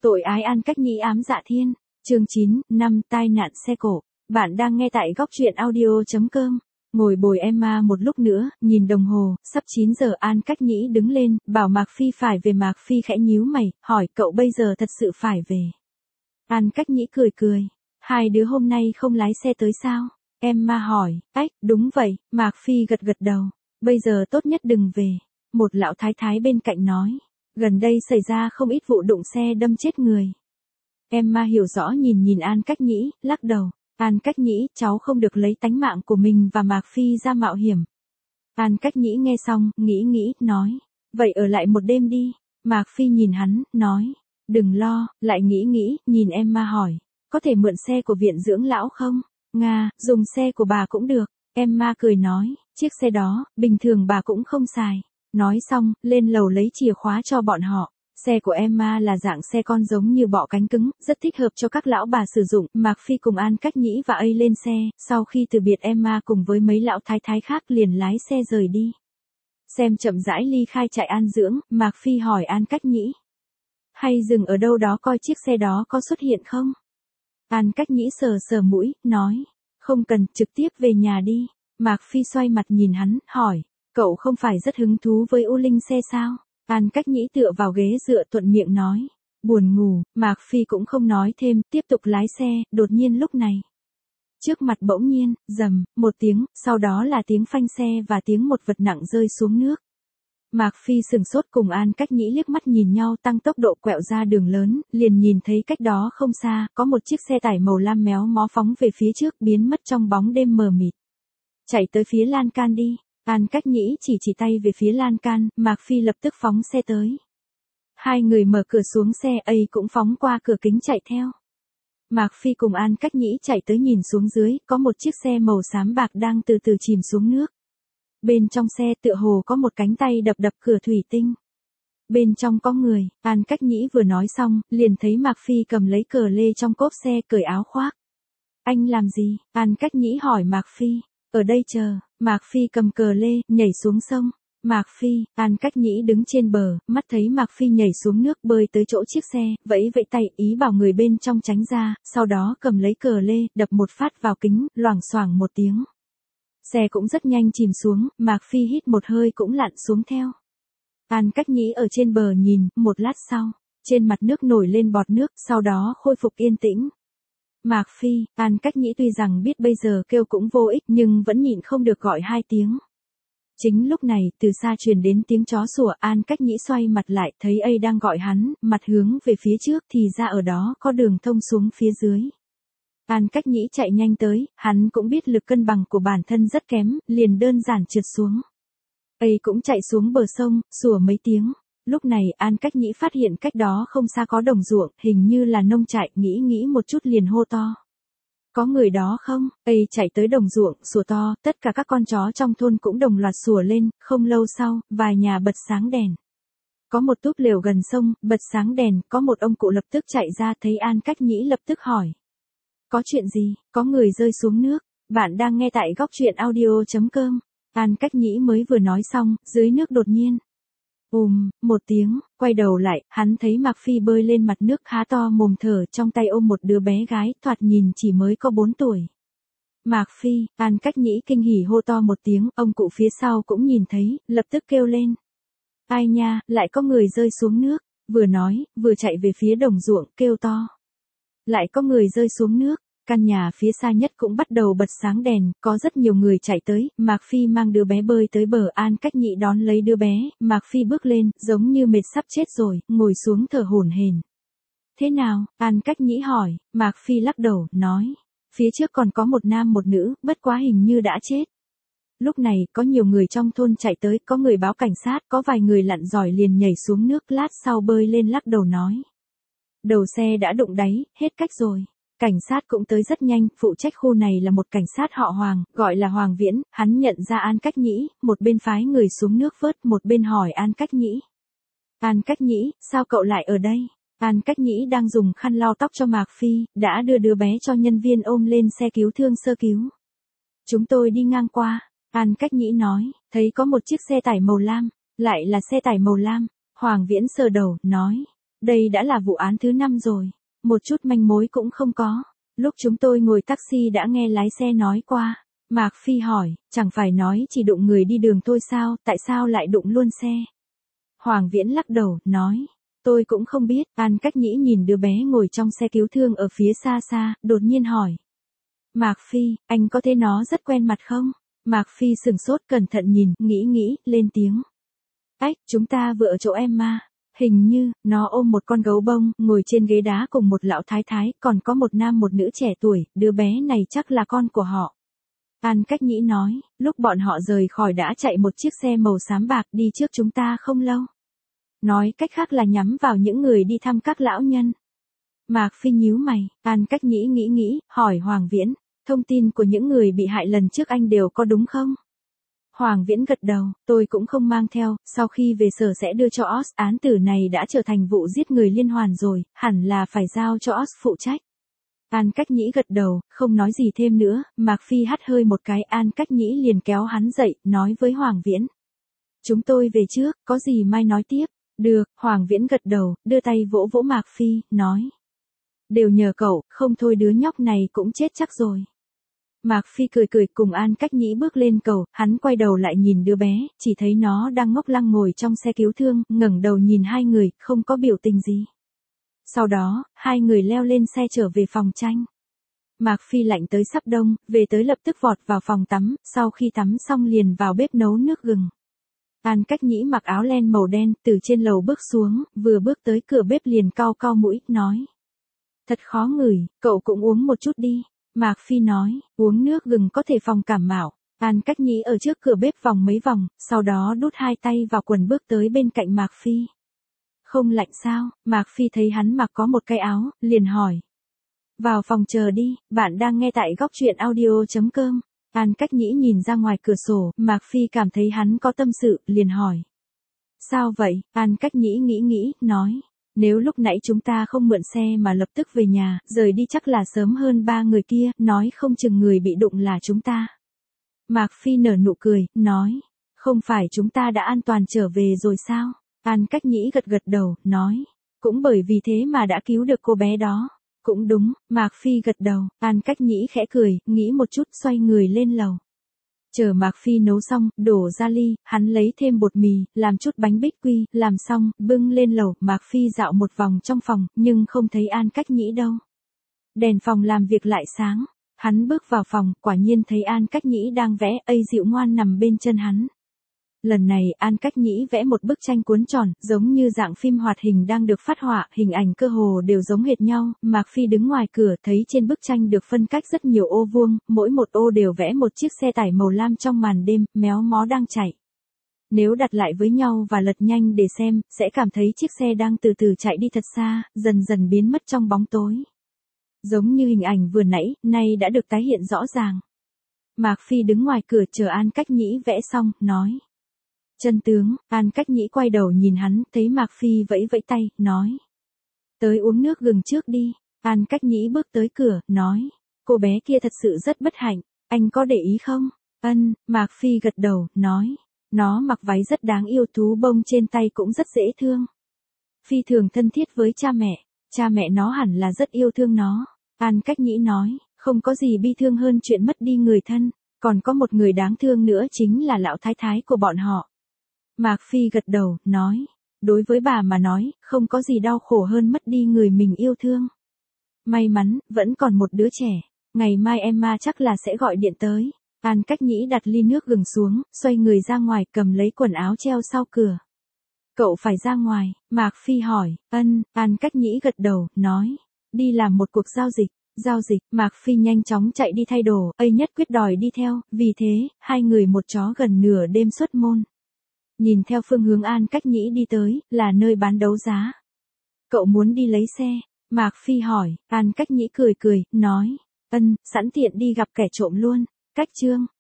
Tội ái An Cách Nhĩ ám dạ thiên. Chương 9, năm tai nạn xe cộ. Bạn đang nghe tại góc truyện audio.com. Ngồi bồi Emma một lúc nữa, nhìn đồng hồ, sắp 9 giờ. An Cách Nhĩ đứng lên, bảo Mạc Phi phải về. Mạc Phi khẽ nhíu mày, hỏi cậu bây giờ thật sự phải về. An Cách Nhĩ cười cười. Hai đứa hôm nay không lái xe tới sao? Emma hỏi. Ách, đúng vậy. Mạc Phi gật gật đầu. Bây giờ tốt nhất đừng về. Một lão thái thái bên cạnh nói. Gần đây xảy ra không ít vụ đụng xe đâm chết người. Emma hiểu rõ nhìn An Cách Nhĩ, lắc đầu. An Cách Nhĩ, cháu không được lấy tánh mạng của mình và Mạc Phi ra mạo hiểm. An Cách Nhĩ nghe xong, nghĩ, nói. Vậy ở lại một đêm đi. Mạc Phi nhìn hắn, nói. Đừng lo, lại nghĩ, nhìn Emma hỏi. Có thể mượn xe của viện dưỡng lão không? Nga, dùng xe của bà cũng được. Emma cười nói, chiếc xe đó, bình thường bà cũng không xài. Nói xong, lên lầu lấy chìa khóa cho bọn họ. Xe của Emma là dạng xe con giống như bọ cánh cứng, rất thích hợp cho các lão bà sử dụng. Mạc Phi cùng An Cách Nhĩ và A lên xe, sau khi từ biệt Emma cùng với mấy lão thái thái khác liền lái xe rời đi. Xem chậm rãi ly khai trại an dưỡng, Mạc Phi hỏi An Cách Nhĩ. Hay dừng ở đâu đó coi chiếc xe đó có xuất hiện không? An Cách Nhĩ sờ mũi, nói. Không cần, trực tiếp về nhà đi. Mạc Phi xoay mặt nhìn hắn, hỏi. Cậu không phải rất hứng thú với U Linh xe sao? An Cách Nhĩ tựa vào ghế dựa thuận miệng nói. Buồn ngủ. Mạc Phi cũng không nói thêm, tiếp tục lái xe. Đột nhiên lúc này. Trước mặt bỗng nhiên, rầm, một tiếng, sau đó là tiếng phanh xe và tiếng một vật nặng rơi xuống nước. Mạc Phi sừng sốt cùng An Cách Nhĩ liếc mắt nhìn nhau, tăng tốc độ quẹo ra đường lớn, liền nhìn thấy cách đó không xa, có một chiếc xe tải màu lam méo mó phóng về phía trước, biến mất trong bóng đêm mờ mịt. Chạy tới phía lan can đi. An Cách Nhĩ chỉ tay về phía lan can, Mạc Phi lập tức phóng xe tới. Hai người mở cửa xuống xe, ấy cũng phóng qua cửa kính chạy theo. Mạc Phi cùng An Cách Nhĩ chạy tới nhìn xuống dưới, có một chiếc xe màu xám bạc đang từ từ chìm xuống nước. Bên trong xe tựa hồ có một cánh tay đập cửa thủy tinh. Bên trong có người. An Cách Nhĩ vừa nói xong, liền thấy Mạc Phi cầm lấy cờ lê trong cốp xe, cởi áo khoác. Anh làm gì? An Cách Nhĩ hỏi Mạc Phi. Ở đây chờ. Mạc Phi cầm cờ lê, nhảy xuống sông. Mạc Phi, An Cách Nhĩ đứng trên bờ, mắt thấy Mạc Phi nhảy xuống nước bơi tới chỗ chiếc xe, vẫy tay ý bảo người bên trong tránh ra, sau đó cầm lấy cờ lê, đập một phát vào kính, loảng xoảng một tiếng. Xe cũng rất nhanh chìm xuống, Mạc Phi hít một hơi cũng lặn xuống theo. An Cách Nhĩ ở trên bờ nhìn, một lát sau, trên mặt nước nổi lên bọt nước, sau đó khôi phục yên tĩnh. Mạc Phi, An Cách Nhĩ tuy rằng biết bây giờ kêu cũng vô ích nhưng vẫn nhịn không được gọi hai tiếng. Chính lúc này, từ xa truyền đến tiếng chó sủa. An Cách Nhĩ xoay mặt lại, thấy A đang gọi hắn, mặt hướng về phía trước thì ra ở đó có đường thông xuống phía dưới. An Cách Nhĩ chạy nhanh tới, hắn cũng biết lực cân bằng của bản thân rất kém, liền đơn giản trượt xuống. A cũng chạy xuống bờ sông, sủa mấy tiếng. Lúc này An Cách Nhĩ phát hiện cách đó không xa có đồng ruộng, hình như là nông trại, nghĩ một chút liền hô to. Có người đó không? A chạy tới đồng ruộng, sủa to, tất cả các con chó trong thôn cũng đồng loạt sủa lên, không lâu sau, vài nhà bật sáng đèn. Có một túp lều gần sông, bật sáng đèn, có một ông cụ lập tức chạy ra thấy An Cách Nhĩ lập tức hỏi. Có chuyện gì? Có người rơi xuống nước. Bạn đang nghe tại góc truyện audio.com. An Cách Nhĩ mới vừa nói xong, dưới nước đột nhiên. Một tiếng, quay đầu lại, hắn thấy Mạc Phi bơi lên mặt nước há to mồm thở, trong tay ôm một đứa bé gái, thoạt nhìn chỉ mới có 4 tuổi. Mạc Phi, An Cách Nhĩ kinh hỉ hô to một tiếng, ông cụ phía sau cũng nhìn thấy, lập tức kêu lên. Ai nha, lại có người rơi xuống nước, vừa nói, vừa chạy về phía đồng ruộng, kêu to. Lại có người rơi xuống nước. Căn nhà phía xa nhất cũng bắt đầu bật sáng đèn, có rất nhiều người chạy tới, Mạc Phi mang đứa bé bơi tới bờ. An Cách Nhĩ đón lấy đứa bé, Mạc Phi bước lên, giống như mệt sắp chết rồi, ngồi xuống thở hổn hển. Thế nào? An Cách Nhĩ hỏi. Mạc Phi lắc đầu, nói. Phía trước còn có một nam một nữ, bất quá hình như đã chết. Lúc này, có nhiều người trong thôn chạy tới, có người báo cảnh sát, có vài người lặn giỏi liền nhảy xuống nước, lát sau bơi lên lắc đầu nói. Đầu xe đã đụng đáy, hết cách rồi. Cảnh sát cũng tới rất nhanh, phụ trách khu này là một cảnh sát họ Hoàng, gọi là Hoàng Viễn, hắn nhận ra An Cách Nhĩ, một bên phái người xuống nước vớt, một bên hỏi An Cách Nhĩ. An Cách Nhĩ, sao cậu lại ở đây? An Cách Nhĩ đang dùng khăn lau tóc cho Mạc Phi, đã đưa đứa bé cho nhân viên ôm lên xe cứu thương sơ cứu. Chúng tôi đi ngang qua, An Cách Nhĩ nói, thấy có một chiếc xe tải màu lam, lại là xe tải màu lam. Hoàng Viễn sờ đầu, nói. Đây đã là vụ án thứ 5 rồi. Một chút manh mối cũng không có. Lúc chúng tôi ngồi taxi đã nghe lái xe nói qua. Mạc Phi hỏi, chẳng phải nói chỉ đụng người đi đường thôi sao, tại sao lại đụng luôn xe? Hoàng Viễn lắc đầu, nói. Tôi cũng không biết. An Cách Nhĩ nhìn đứa bé ngồi trong xe cứu thương ở phía xa xa, đột nhiên hỏi. Mạc Phi, anh có thấy nó rất quen mặt không? Mạc Phi sừng sốt cẩn thận nhìn, nghĩ, lên tiếng. Ách, chúng ta vừa ở chỗ em mà. Hình như, nó ôm một con gấu bông, ngồi trên ghế đá cùng một lão thái thái, còn có một nam một nữ trẻ tuổi, đứa bé này chắc là con của họ. An Cách Nhĩ nói, lúc bọn họ rời khỏi đã chạy một chiếc xe màu xám bạc đi trước chúng ta không lâu. Nói cách khác là nhắm vào những người đi thăm các lão nhân. Mạc Phi nhíu mày, An Cách Nhĩ nghĩ, hỏi Hoàng Viễn, thông tin của những người bị hại lần trước anh đều có đúng không? Hoàng Viễn gật đầu, tôi cũng không mang theo, sau khi về sở sẽ đưa cho Oz, án tử này đã trở thành vụ giết người liên hoàn rồi, hẳn là phải giao cho Oz phụ trách. An Cách Nhĩ gật đầu, không nói gì thêm nữa, Mạc Phi hắt hơi một cái, An Cách Nhĩ liền kéo hắn dậy, nói với Hoàng Viễn. Chúng tôi về trước, có gì mai nói tiếp. Được, Hoàng Viễn gật đầu, đưa tay vỗ vỗ Mạc Phi, nói. Đều nhờ cậu, không thôi đứa nhóc này cũng chết chắc rồi. Mạc Phi cười cùng An Cách Nhĩ bước lên cầu, hắn quay đầu lại nhìn đứa bé, chỉ thấy nó đang ngốc lăng ngồi trong xe cứu thương, ngẩng đầu nhìn hai người, không có biểu tình gì. Sau đó, hai người leo lên xe trở về phòng tranh. Mạc Phi lạnh tới sắp đông, về tới lập tức vọt vào phòng tắm, sau khi tắm xong liền vào bếp nấu nước gừng. An Cách Nhĩ mặc áo len màu đen, từ trên lầu bước xuống, vừa bước tới cửa bếp liền cau mũi, nói. Thật khó ngửi, cậu cũng uống một chút đi. Mạc Phi nói, uống nước gừng có thể phòng cảm mạo. An Cách Nhĩ ở trước cửa bếp vòng mấy vòng, sau đó đút hai tay vào quần bước tới bên cạnh Mạc Phi. Không lạnh sao? Mạc Phi thấy hắn mặc có một cái áo, liền hỏi. Vào phòng chờ đi, bạn đang nghe tại góc truyện audio.com. An Cách Nhĩ nhìn ra ngoài cửa sổ, Mạc Phi cảm thấy hắn có tâm sự, liền hỏi. Sao vậy? An Cách Nhĩ nghĩ, nói. Nếu lúc nãy chúng ta không mượn xe mà lập tức về nhà, rời đi chắc là sớm hơn 3 người kia, nói không chừng người bị đụng là chúng ta. Mạc Phi nở nụ cười, nói. Không phải chúng ta đã an toàn trở về rồi sao? An Cách Nhĩ gật đầu, nói. Cũng bởi vì thế mà đã cứu được cô bé đó. Cũng đúng, Mạc Phi gật đầu, An Cách Nhĩ khẽ cười, nghĩ một chút xoay người lên lầu. Chờ Mạc Phi nấu xong, đổ ra ly, hắn lấy thêm bột mì, làm chút bánh bích quy, làm xong, bưng lên lầu, Mạc Phi dạo một vòng trong phòng, nhưng không thấy An Cách Nhĩ đâu. Đèn phòng làm việc lại sáng, hắn bước vào phòng, quả nhiên thấy An Cách Nhĩ đang vẽ, dịu ngoan nằm bên chân hắn. Lần này An Cách Nhĩ vẽ một bức tranh cuốn tròn, giống như dạng phim hoạt hình đang được phát họa, hình ảnh cơ hồ đều giống hệt nhau, Mạc Phi đứng ngoài cửa thấy trên bức tranh được phân cách rất nhiều ô vuông, mỗi một ô đều vẽ một chiếc xe tải màu lam trong màn đêm, méo mó đang chạy. Nếu đặt lại với nhau và lật nhanh để xem, sẽ cảm thấy chiếc xe đang từ từ chạy đi thật xa, dần dần biến mất trong bóng tối. Giống như hình ảnh vừa nãy, nay đã được tái hiện rõ ràng. Mạc Phi đứng ngoài cửa chờ An Cách Nhĩ vẽ xong, nói. Chân tướng, An Cách Nhĩ quay đầu nhìn hắn, thấy Mạc Phi vẫy tay, nói. Tới uống nước gừng trước đi. An Cách Nhĩ bước tới cửa, nói. Cô bé kia thật sự rất bất hạnh, anh có để ý không? Ân, Mạc Phi gật đầu, nói. Nó mặc váy rất đáng yêu, thú bông trên tay cũng rất dễ thương. Phi thường thân thiết với cha mẹ nó hẳn là rất yêu thương nó. An Cách Nhĩ nói, không có gì bi thương hơn chuyện mất đi người thân, còn có một người đáng thương nữa chính là lão thái thái của bọn họ. Mạc Phi gật đầu, nói, đối với bà mà nói, không có gì đau khổ hơn mất đi người mình yêu thương. May mắn, vẫn còn một đứa trẻ, ngày mai Emma chắc là sẽ gọi điện tới. An Cách Nhĩ đặt ly nước gừng xuống, xoay người ra ngoài, cầm lấy quần áo treo sau cửa. Cậu phải ra ngoài, Mạc Phi hỏi, Ân, An Cách Nhĩ gật đầu, nói, đi làm một cuộc giao dịch, Mạc Phi nhanh chóng chạy đi thay đồ, nhất quyết đòi đi theo, vì thế, hai người một chó gần nửa đêm xuất môn. Nhìn theo phương hướng An Cách Nhĩ đi tới, là nơi bán đấu giá. Cậu muốn đi lấy xe? Mạc Phi hỏi, An Cách Nhĩ cười, nói, Ân, sẵn tiện đi gặp kẻ trộm luôn. Cách chương